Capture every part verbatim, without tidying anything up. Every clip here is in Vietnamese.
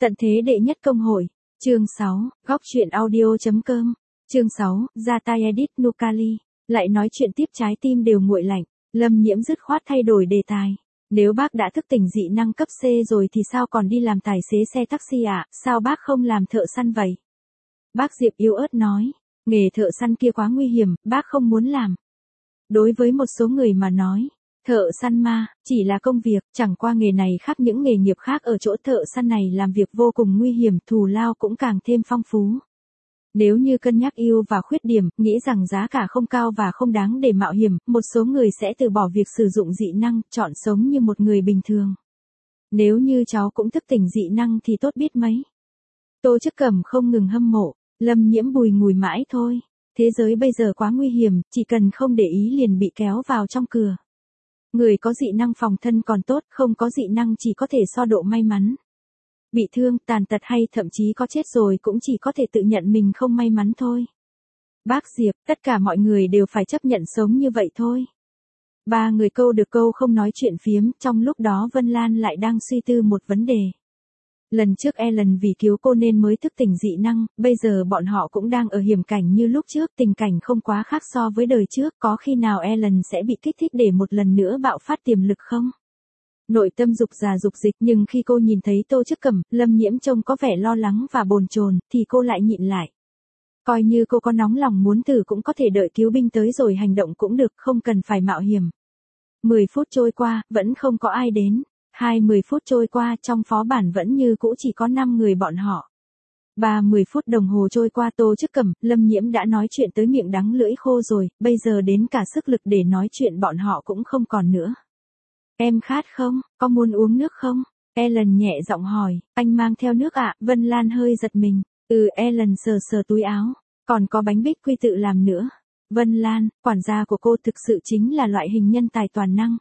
Tận thế đệ nhất công hội. Chương sáu, góc truyện audio.com. Chương sáu, ra tay edit Nucali. Lại nói chuyện tiếp trái tim đều nguội lạnh. Lâm Nhiễm dứt khoát thay đổi đề tài. Nếu bác đã thức tỉnh dị năng cấp C rồi thì sao còn đi làm tài xế xe taxi ạ, à? Sao bác không làm thợ săn vậy? Bác Diệp yếu ớt nói. Nghề thợ săn kia quá nguy hiểm, bác không muốn làm. Đối với một số người mà nói, thợ săn ma, chỉ là công việc, chẳng qua nghề này khác những nghề nghiệp khác ở chỗ thợ săn này làm việc vô cùng nguy hiểm, thù lao cũng càng thêm phong phú. Nếu như cân nhắc ưu và khuyết điểm, nghĩ rằng giá cả không cao và không đáng để mạo hiểm, một số người sẽ từ bỏ việc sử dụng dị năng, chọn sống như một người bình thường. Nếu như cháu cũng thức tỉnh dị năng thì tốt biết mấy. Tô Chức Cẩm không ngừng hâm mộ, Lâm Nhiễm bùi ngùi mãi thôi. Thế giới bây giờ quá nguy hiểm, chỉ cần không để ý liền bị kéo vào trong cửa. Người có dị năng phòng thân còn tốt, không có dị năng chỉ có thể so độ may mắn. Bị thương, tàn tật hay thậm chí có chết rồi cũng chỉ có thể tự nhận mình không may mắn thôi. Bác Diệp, tất cả mọi người đều phải chấp nhận sống như vậy thôi. Ba người câu được câu không nói chuyện phiếm, trong lúc đó Vân Lan lại đang suy tư một vấn đề. Lần trước Ellen vì cứu cô nên mới thức tỉnh dị năng, bây giờ bọn họ cũng đang ở hiểm cảnh như lúc trước, tình cảnh không quá khác so với đời trước, có khi nào Ellen sẽ bị kích thích để một lần nữa bạo phát tiềm lực không? Nội tâm dục già dục dịch, nhưng khi cô nhìn thấy Tô Chức Cẩm, Lâm Nhiễm trông có vẻ lo lắng và bồn chồn, thì cô lại nhịn lại. Coi như cô có nóng lòng muốn thử cũng có thể đợi cứu binh tới rồi hành động cũng được, không cần phải mạo hiểm. mười phút trôi qua, vẫn không có ai đến. Hai mươi phút trôi qua, trong phó bản vẫn như cũ chỉ có năm người bọn họ. ba mươi phút đồng hồ trôi qua, Tô Chức Cẩm, Lâm Nhiễm đã nói chuyện tới miệng đắng lưỡi khô rồi, bây giờ đến cả sức lực để nói chuyện bọn họ cũng không còn nữa. Em khát không, có muốn uống nước không? Ellen nhẹ giọng hỏi, anh mang theo nước ạ? À? Vân Lan hơi giật mình. Ừ, Ellen sờ sờ túi áo, còn có bánh bích quy tự làm nữa. Vân Lan, quản gia của cô thực sự chính là loại hình nhân tài toàn năng.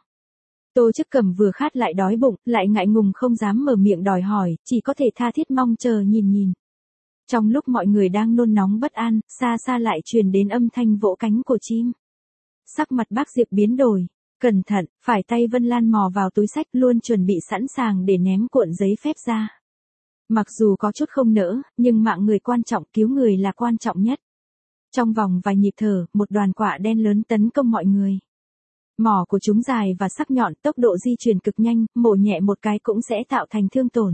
Tô Chức Cẩm vừa khát lại đói bụng, lại ngại ngùng không dám mở miệng đòi hỏi, chỉ có thể tha thiết mong chờ nhìn nhìn. Trong lúc mọi người đang nôn nóng bất an, xa xa lại truyền đến âm thanh vỗ cánh của chim. Sắc mặt bác Diệp biến đổi. Cẩn thận, phải tay Vân Lan mò vào túi sách luôn chuẩn bị sẵn sàng để ném cuộn giấy phép ra. Mặc dù có chút không nỡ, nhưng mạng người quan trọng, cứu người là quan trọng nhất. Trong vòng vài nhịp thở, một đoàn quạ đen lớn tấn công mọi người. Mỏ của chúng dài và sắc nhọn, tốc độ di chuyển cực nhanh, mổ nhẹ một cái cũng sẽ tạo thành thương tổn.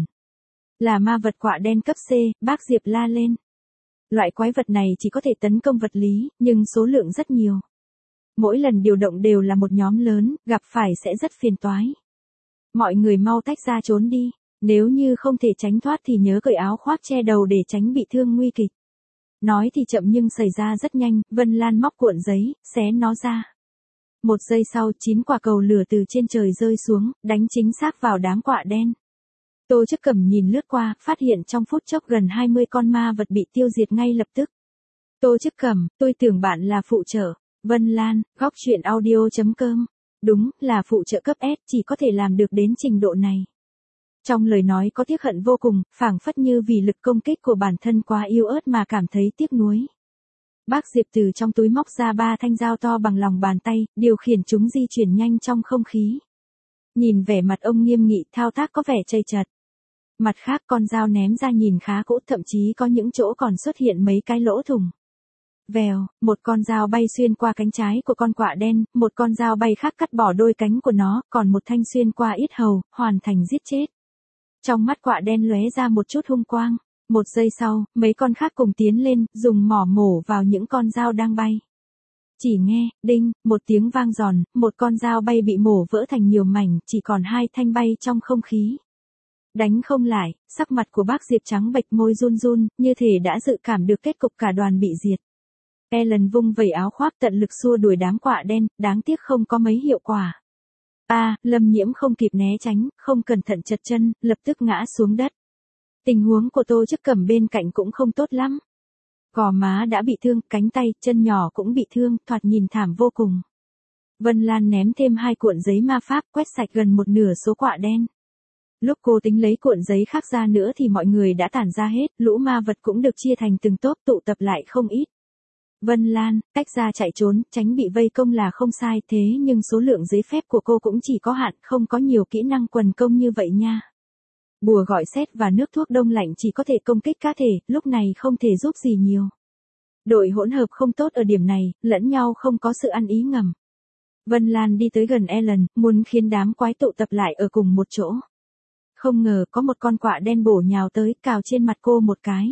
Là ma vật quạ đen cấp C, bác Diệp la lên. Loại quái vật này chỉ có thể tấn công vật lý, nhưng số lượng rất nhiều. Mỗi lần điều động đều là một nhóm lớn, gặp phải sẽ rất phiền toái. Mọi người mau tách ra trốn đi, nếu như không thể tránh thoát thì nhớ cởi áo khoác che đầu để tránh bị thương nguy kịch. Nói thì chậm nhưng xảy ra rất nhanh, Vân Lan móc cuộn giấy, xé nó ra. Một giây sau, chín quả cầu lửa từ trên trời rơi xuống, đánh chính xác vào đám quạ đen. Tô Chức Cẩm nhìn lướt qua, phát hiện trong phút chốc gần hai mươi con ma vật bị tiêu diệt ngay lập tức. Tô Chức Cẩm, tôi tưởng bạn là phụ trợ. Vân Lan, góc truyện audio.com. Đúng, là phụ trợ cấp S, chỉ có thể làm được đến trình độ này. Trong lời nói có tiếc hận vô cùng, phảng phất như vì lực công kích của bản thân quá yếu ớt mà cảm thấy tiếc nuối. Bác Diệp từ trong túi móc ra ba thanh dao to bằng lòng bàn tay, điều khiển chúng di chuyển nhanh trong không khí. Nhìn vẻ mặt ông nghiêm nghị, thao tác có vẻ chây chật. Mặt khác con dao ném ra nhìn khá cũ, thậm chí có những chỗ còn xuất hiện mấy cái lỗ thủng. Vèo, một con dao bay xuyên qua cánh trái của con quạ đen, một con dao bay khác cắt bỏ đôi cánh của nó, còn một thanh xuyên qua yết hầu, hoàn thành giết chết. Trong mắt quạ đen lóe ra một chút hung quang. Một giây sau, mấy con khác cùng tiến lên, dùng mỏ mổ vào những con dao đang bay. Chỉ nghe, đinh, một tiếng vang giòn, một con dao bay bị mổ vỡ thành nhiều mảnh, chỉ còn hai thanh bay trong không khí. Đánh không lại, sắc mặt của bác Diệp trắng bệch, môi run run, như thể đã dự cảm được kết cục cả đoàn bị diệt. Ellen vung vẩy áo khoác tận lực xua đuổi đám quạ đen, đáng tiếc không có mấy hiệu quả. A, à, Lâm Nhiễm không kịp né tránh, không cẩn thận trật chân, lập tức ngã xuống đất. Tình huống của Tô Chức Cẩm bên cạnh cũng không tốt lắm. Gò má đã bị thương, cánh tay, chân nhỏ cũng bị thương, thoạt nhìn thảm vô cùng. Vân Lan ném thêm hai cuộn giấy ma pháp, quét sạch gần một nửa số quạ đen. Lúc cô tính lấy cuộn giấy khác ra nữa thì mọi người đã tản ra hết, lũ ma vật cũng được chia thành từng tốp tụ tập lại không ít. Vân Lan, cách ra chạy trốn, tránh bị vây công là không sai, thế nhưng số lượng giấy phép của cô cũng chỉ có hạn, không có nhiều kỹ năng quần công như vậy nha. Bùa gọi sét và nước thuốc đông lạnh chỉ có thể công kích cá thể, lúc này không thể giúp gì nhiều. Đội hỗn hợp không tốt ở điểm này, lẫn nhau không có sự ăn ý ngầm. Vân Lan đi tới gần Ellen, muốn khiến đám quái tụ tập lại ở cùng một chỗ. Không ngờ có một con quạ đen bổ nhào tới, cào trên mặt cô một cái.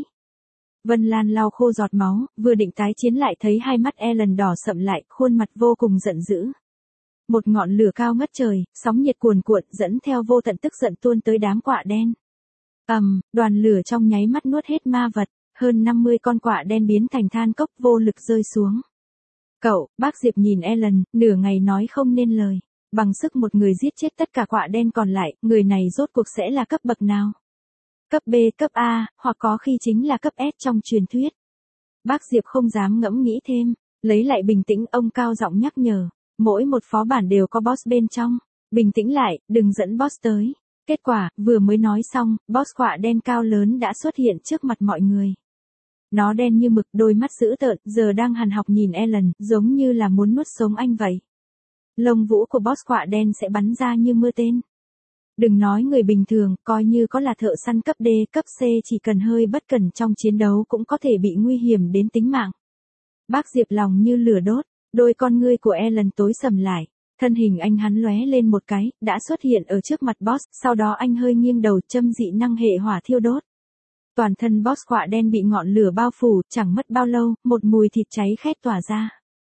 Vân Lan lau khô giọt máu, vừa định tái chiến lại thấy hai mắt Ellen đỏ sậm lại, khuôn mặt vô cùng giận dữ. Một ngọn lửa cao ngất trời, sóng nhiệt cuồn cuộn dẫn theo vô tận tức giận tuôn tới đám quạ đen. Ầm, um, đoàn lửa trong nháy mắt nuốt hết ma vật, hơn năm mươi con quạ đen biến thành than cốc vô lực rơi xuống. Cậu, bác Diệp nhìn Ellen, nửa ngày nói không nên lời. Bằng sức một người giết chết tất cả quạ đen còn lại, người này rốt cuộc sẽ là cấp bậc nào? Cấp B, cấp A, hoặc có khi chính là cấp S trong truyền thuyết. Bác Diệp không dám ngẫm nghĩ thêm, lấy lại bình tĩnh, ông cao giọng nhắc nhở. Mỗi một phó bản đều có boss bên trong. Bình tĩnh lại, đừng dẫn boss tới. Kết quả, vừa mới nói xong, boss quạ đen cao lớn đã xuất hiện trước mặt mọi người. Nó đen như mực, đôi mắt dữ tợn, giờ đang hằn học nhìn Ellen, giống như là muốn nuốt sống anh vậy. Lông vũ của boss quạ đen sẽ bắn ra như mưa tên. Đừng nói người bình thường, coi như có là thợ săn cấp D, cấp C chỉ cần hơi bất cẩn trong chiến đấu cũng có thể bị nguy hiểm đến tính mạng. Bác Diệp lòng như lửa đốt, đôi con ngươi của Ellen tối sầm lại. Thân hình anh hắn lóe lên một cái, đã xuất hiện ở trước mặt boss, sau đó anh hơi nghiêng đầu châm dị năng hệ hỏa thiêu đốt. Toàn thân boss quạ đen bị ngọn lửa bao phủ, chẳng mất bao lâu, một mùi thịt cháy khét tỏa ra.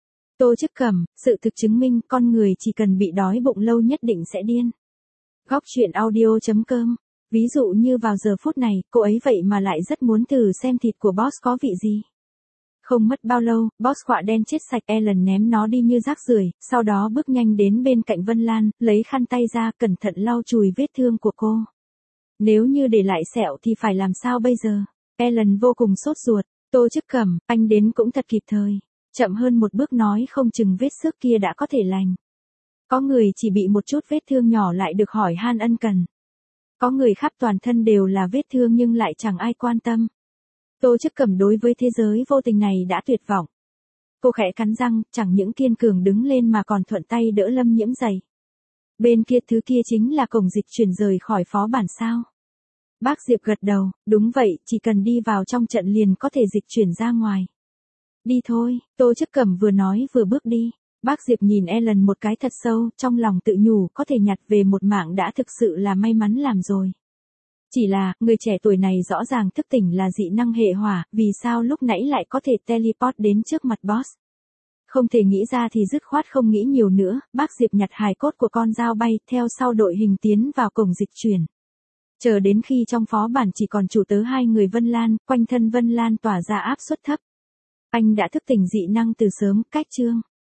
Tô Chức Cẩm, sự thực chứng minh con người chỉ cần bị đói bụng lâu nhất định sẽ điên. Góc truyện audio chấm com. Ví dụ như vào giờ phút này, cô ấy vậy mà lại rất muốn thử xem thịt của boss có vị gì. Không mất bao lâu, boss quạ đen chết sạch, Ellen ném nó đi như rác rưởi, sau đó bước nhanh đến bên cạnh Vân Lan, lấy khăn tay ra cẩn thận lau chùi vết thương của cô. Nếu như để lại sẹo thì phải làm sao bây giờ? Ellen vô cùng sốt ruột. Tô Chức Cẩm, anh đến cũng thật kịp thời. Chậm hơn một bước nói không chừng vết xước kia đã có thể lành. Có người chỉ bị một chút vết thương nhỏ lại được hỏi han ân cần. Có người khắp toàn thân đều là vết thương nhưng lại chẳng ai quan tâm. Tô Chức Cẩm đối với thế giới vô tình này đã tuyệt vọng. Cô khẽ cắn răng, chẳng những kiên cường đứng lên mà còn thuận tay đỡ Lâm Nhiễm giày. Bên kia thứ kia chính là cổng dịch chuyển rời khỏi phó bản sao. Bác Diệp gật đầu, đúng vậy, chỉ cần đi vào trong trận liền có thể dịch chuyển ra ngoài. Đi thôi, Tô Chức Cẩm vừa nói vừa bước đi. Bác Diệp nhìn Ellen một cái thật sâu, trong lòng tự nhủ có thể nhặt về một mạng đã thực sự là may mắn làm rồi. Chỉ là, người trẻ tuổi này rõ ràng thức tỉnh là dị năng hệ hỏa, vì sao lúc nãy lại có thể teleport đến trước mặt boss. Không thể nghĩ ra thì dứt khoát không nghĩ nhiều nữa, bác Diệp nhặt hài cốt của con dao bay, theo sau đội hình tiến vào cổng dịch chuyển. Chờ đến khi trong phó bản chỉ còn chủ tớ hai người Vân Lan, quanh thân Vân Lan tỏa ra áp suất thấp. Anh đã thức tỉnh dị năng từ sớm, cách chương.